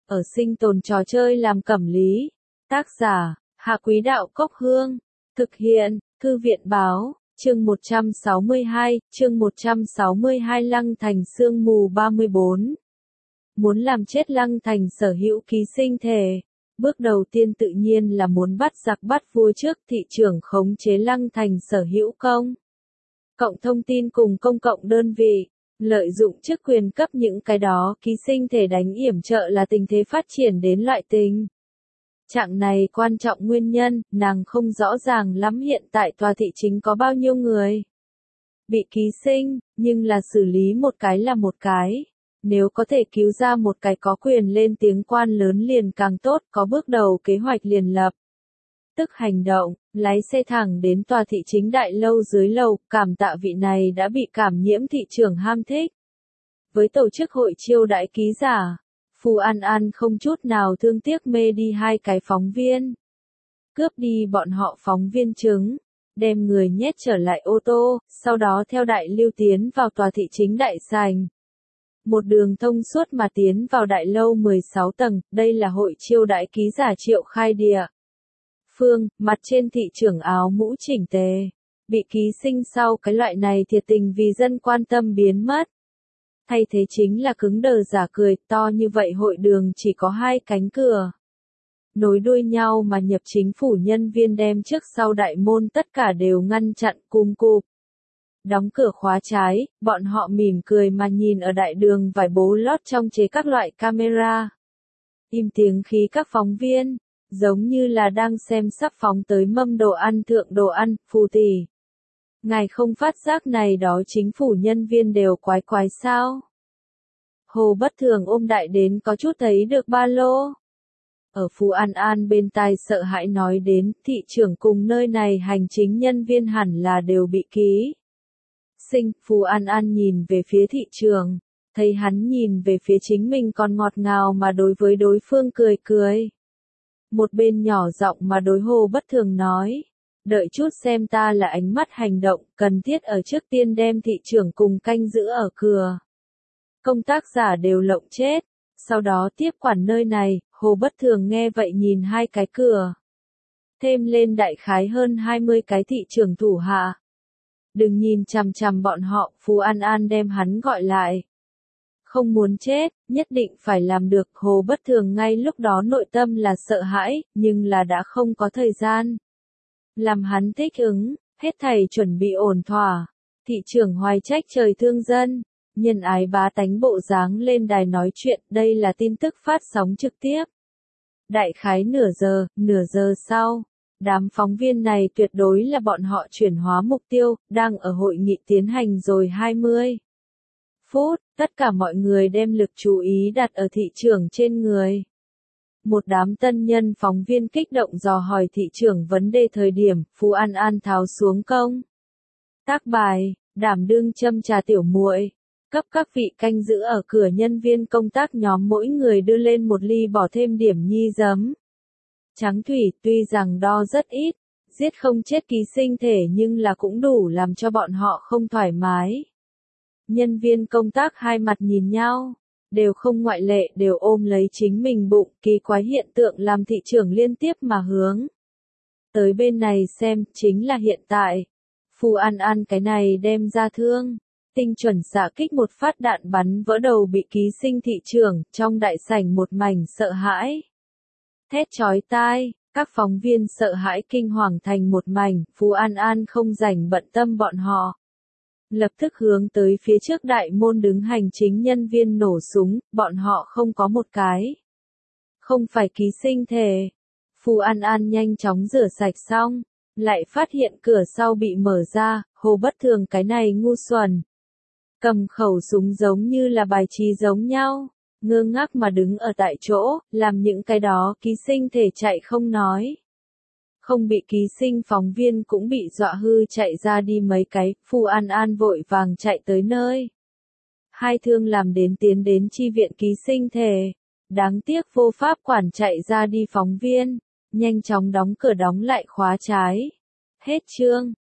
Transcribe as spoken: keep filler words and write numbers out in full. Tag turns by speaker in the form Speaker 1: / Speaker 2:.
Speaker 1: ở sinh tồn trò chơi làm cẩm lý. Tác giả, Hạ Quý Đạo Cốc Hương. Thực hiện, Thư viện Báo, chương một trăm sáu mươi hai, chương một trăm sáu mươi hai Lăng Thành sương mù ba mươi bốn. Muốn làm chết Lăng Thành sở hữu ký sinh thể. Bước đầu tiên tự nhiên là muốn bắt giặc bắt vua trước thị trưởng khống chế Lăng Thành sở hữu công. Cộng thông tin cùng công cộng đơn vị, lợi dụng chức quyền cấp những cái đó ký sinh thể đánh yểm trợ là tình thế phát triển đến loại tình trạng này quan trọng nguyên nhân, nàng không rõ ràng lắm hiện tại tòa thị chính có bao nhiêu người bị ký sinh, nhưng là xử lý một cái là một cái. Nếu có thể cứu ra một cái có quyền lên tiếng quan lớn liền càng tốt, có bước đầu kế hoạch liền lập. Tức hành động, lái xe thẳng đến tòa thị chính đại lâu dưới lầu, cảm tạ vị này đã bị cảm nhiễm thị trưởng ham thích. Với tổ chức hội chiêu đãi ký giả, Phù An An không chút nào thương tiếc mê đi hai cái phóng viên. Cướp đi bọn họ phóng viên chứng, đem người nhét trở lại ô tô, sau đó theo đại lưu tiến vào tòa thị chính đại sảnh. Một đường thông suốt mà tiến vào đại lâu mười sáu tầng, đây là hội chiêu đãi ký giả Triệu Khai Địa. Phương, mặt trên thị trưởng áo mũ chỉnh tề, bị ký sinh sau cái loại này thiệt tình vì dân quan tâm biến mất. Thay thế chính là cứng đờ giả cười, to như vậy hội đường chỉ có hai cánh cửa. Nối đuôi nhau mà nhập chính phủ nhân viên đem trước sau đại môn tất cả đều ngăn chặn cung cụp. Đóng cửa khóa trái, bọn họ mỉm cười mà nhìn ở đại đường vải bố lót trong chế các loại camera. Im tiếng khí các phóng viên, giống như là đang xem sắp phóng tới mâm đồ ăn thượng đồ ăn, Phù tỷ. Ngài không phát giác này đó chính phủ nhân viên đều quái quái sao? Hồ Bất Thường ôm đại đến có chút thấy được ba lô. Ở Phù An An bên tai sợ hãi nói đến, thị trưởng cùng nơi này hành chính nhân viên hẳn là đều bị ký sinh. Phù An An nhìn về phía thị trường, thấy hắn nhìn về phía chính mình còn ngọt ngào mà đối với đối phương cười cười. Một bên nhỏ giọng mà đối Hồ Bất Thường nói, đợi chút xem ta là ánh mắt hành động, cần thiết ở trước tiên đem thị trưởng cùng canh giữ ở cửa. Công tác giả đều lộng chết, sau đó tiếp quản nơi này. Hồ Bất Thường nghe vậy nhìn hai cái cửa. Thêm lên đại khái hơn hai mươi cái thị trưởng thủ hạ. Đừng nhìn chằm chằm bọn họ, Phù An An đem hắn gọi lại. Không muốn chết, nhất định phải làm được. Hồ Bất Thường ngay lúc đó nội tâm là sợ hãi, nhưng là đã không có thời gian. Làm hắn thích ứng, hết thảy chuẩn bị ổn thỏa. Thị trưởng hoài trách trời thương dân, nhân ái bá tánh bộ dáng lên đài nói chuyện, đây là tin tức phát sóng trực tiếp. Đại khái nửa giờ, nửa giờ sau, đám phóng viên này tuyệt đối là bọn họ chuyển hóa mục tiêu, đang ở hội nghị tiến hành rồi hai mươi phút, tất cả mọi người đem lực chú ý đặt ở thị trưởng trên người. Một đám tân nhân phóng viên kích động dò hỏi thị trưởng vấn đề thời điểm, Phù An An tháo xuống công tác bài, đảm đương châm trà tiểu muội, cấp các vị canh giữ ở cửa nhân viên công tác nhóm mỗi người đưa lên một ly bỏ thêm điểm nhi giấm trắng thủy, tuy rằng đo rất ít, giết không chết ký sinh thể nhưng là cũng đủ làm cho bọn họ không thoải mái. Nhân viên công tác hai mặt nhìn nhau, đều không ngoại lệ đều ôm lấy chính mình bụng, kỳ quái hiện tượng làm thị trưởng liên tiếp mà hướng tới bên này xem, chính là hiện tại. Phù An An cái này đem ra thương, tinh chuẩn xạ kích một phát đạn bắn vỡ đầu bị ký sinh thị trưởng, trong đại sảnh một mảnh sợ hãi. Thét chói tai, các phóng viên sợ hãi kinh hoàng thành một mảnh, Phù An An không rảnh bận tâm bọn họ. Lập tức hướng tới phía trước đại môn đứng hành chính nhân viên nổ súng, bọn họ không có một cái. Không phải ký sinh thể. Phù An An nhanh chóng rửa sạch xong, lại phát hiện cửa sau bị mở ra, Hồ Bất Thường cái này ngu xuẩn. Cầm khẩu súng giống như là bài trí giống nhau, ngơ ngác mà đứng ở tại chỗ, làm những cái đó ký sinh thể chạy không nói. Không bị ký sinh phóng viên cũng bị dọa hư chạy ra đi mấy cái, Phù An An vội vàng chạy tới nơi. Hai thương làm đến tiến đến chi viện ký sinh thể, đáng tiếc vô pháp quản chạy ra đi phóng viên, nhanh chóng đóng cửa đóng lại khóa trái. Hết chương.